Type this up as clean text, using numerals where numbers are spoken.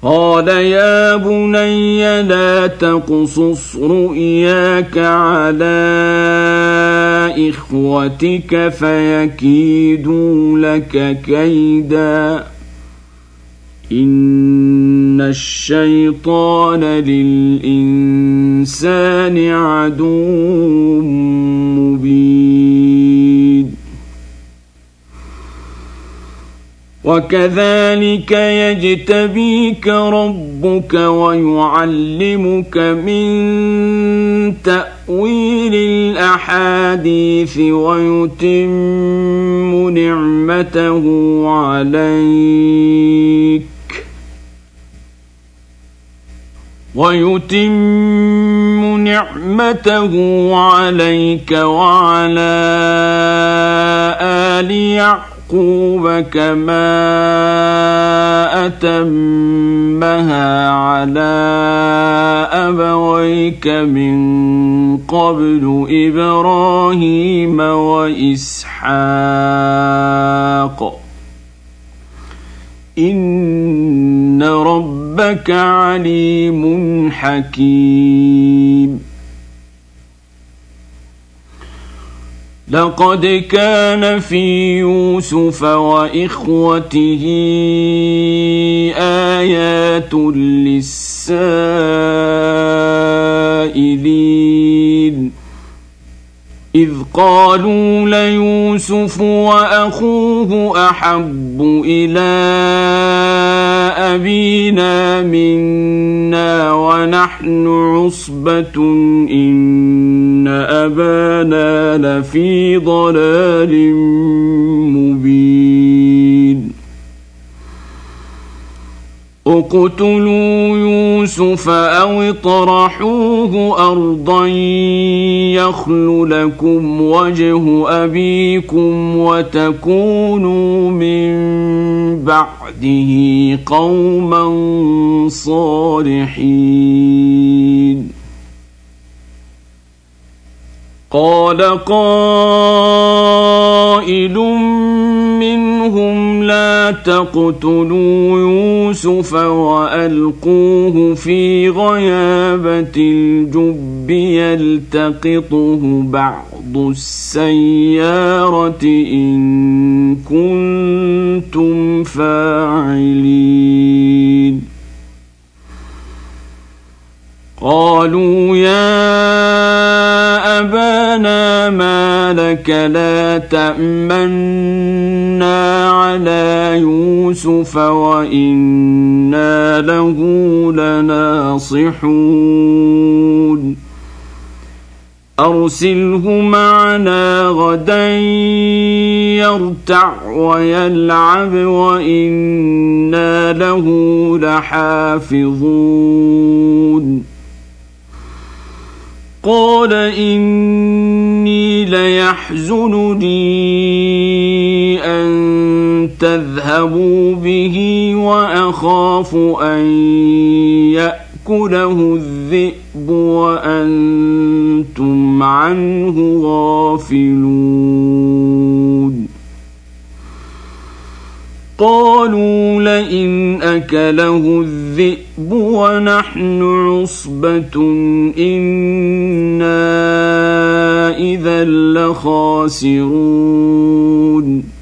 قال يا بني لا تقصص رؤياك على إخوتك فيكيدوا لك كيدا إن الشيطان للإنسان عدو مبين وكذلك يجتبيك ربك ويعلمك من تأويل الأحاديث ويتم نعمته عليك وعلى آل يعقوب كما أتمها على أبويك من قبل إبراهيم وإسحاق إن ربك عليم حكيم لقد كان في يوسف وإخوته آيات للسائلين إذ قالوا ليوسف وأخوه أحب إلى أبينا منا ونحن عصبة إن أبانا لفي ضلال مبين اقتلوا يوسف أو اطرحوه أرضا يخل لكم وجه أبيكم وتكونوا من بعده قوما صالحين قال قائل منهم لا تقتلوا يوسف وألقوه في غيابة الجب يلتقطه بعض السيارة إن كنتم فاعلين قالوا يا أبانا ما لك لا تأمنا على يوسف وإنا له لناصحون أرسله معنا غدا يرتع ويلعب وإنا له لحافظون قال إني ليحزنني أن تذهبوا به وأخاف أن يأكله الذئب وأنتم عنه غافلون قالوا لئن أكله الذئب ونحن عصبة إنا إذا لخاسرون